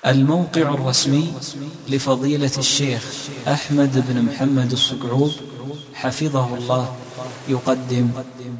الموقع الرسمي لفضيلة الشيخ أحمد بن محمد الصقعوب حفظه الله يقدم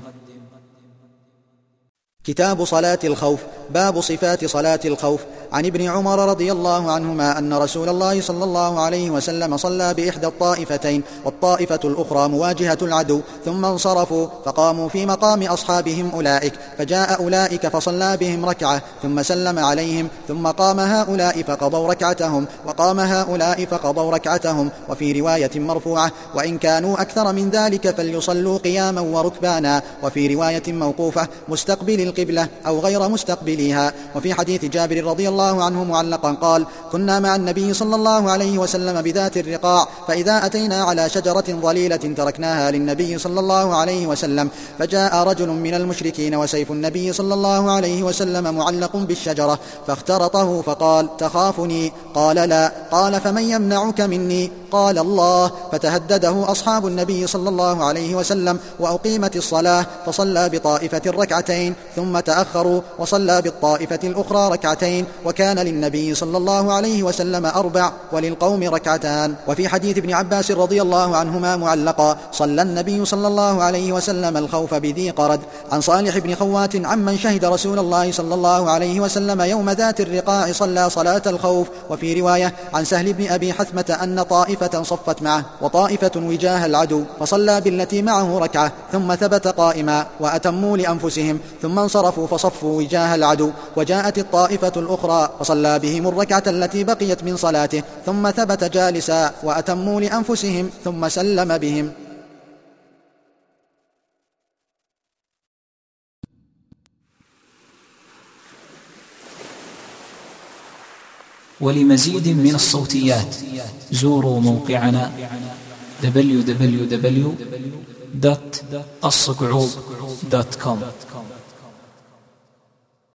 كتاب صلاة الخوف. باب صفات صلاة الخوف. عن ابن عمر رضي الله عنهما أن رسول الله صلى الله عليه وسلم صلى بإحدى الطائفتين والطائفة الأخرى مواجهة العدو، ثم انصرفوا فقاموا في مقام أصحابهم أولئك، فجاء أولئك فصلى بهم ركعة ثم سلم عليهم، ثم قام هؤلاء فقضوا ركعتهم وقام هؤلاء فقضوا ركعتهم. وفي رواية مرفوعة: وإن كانوا أكثر من ذلك فليصلوا قياما وركبانا. وفي رواية موقوفة: مستقبل القبلة أو غير مستقبليها. وفي حديث جابر رضي الله عنه معلقا قال: كنا مع النبي صلى الله عليه وسلم بذات الرقاع، فإذا أتينا على شجرة ظليلة تركناها للنبي صلى الله عليه وسلم، فجاء رجل من المشركين وسيف النبي صلى الله عليه وسلم معلق بالشجرة، فاخترطه فقال: تخافني؟ قال: لا. قال: فمن يمنعك مني؟ قال: الله. فتهدده أصحاب النبي صلى الله عليه وسلم، وأقيمت الصلاة، فصلى بطائفة ركعتين ثم تأخروا وصلى بالطائفة الأخرى ركعتين، وكان للنبي صلى الله عليه وسلم 4 وللقوم ركعتان. وفي حديث ابن عباس رضي الله عنهما معلقا: صلى النبي صلى الله عليه وسلم الخوف بذي قرد. عن صالح بن خوات عمن شهد رسول الله صلى الله عليه وسلم يوم ذات الرقاع صلى صلاة الخوف. وفي رواية عن سهل بن أبي حثمة أن طائفة صفت معه وطائفة وجاه العدو، فصلى بالتي معه ركعة ثم ثبت قائما وأتموا لأنفسهم، ثم انصرفوا فصفوا وجاه العدو، وجاءت الطائفة الأخرى فصلى بهم الركعة التي بقيت من صلاته، ثم ثبت جالسا وأتموا لأنفسهم، ثم سلم بهم. ولمزيد من الصوتيات زوروا موقعنا www.الصقعوب.com.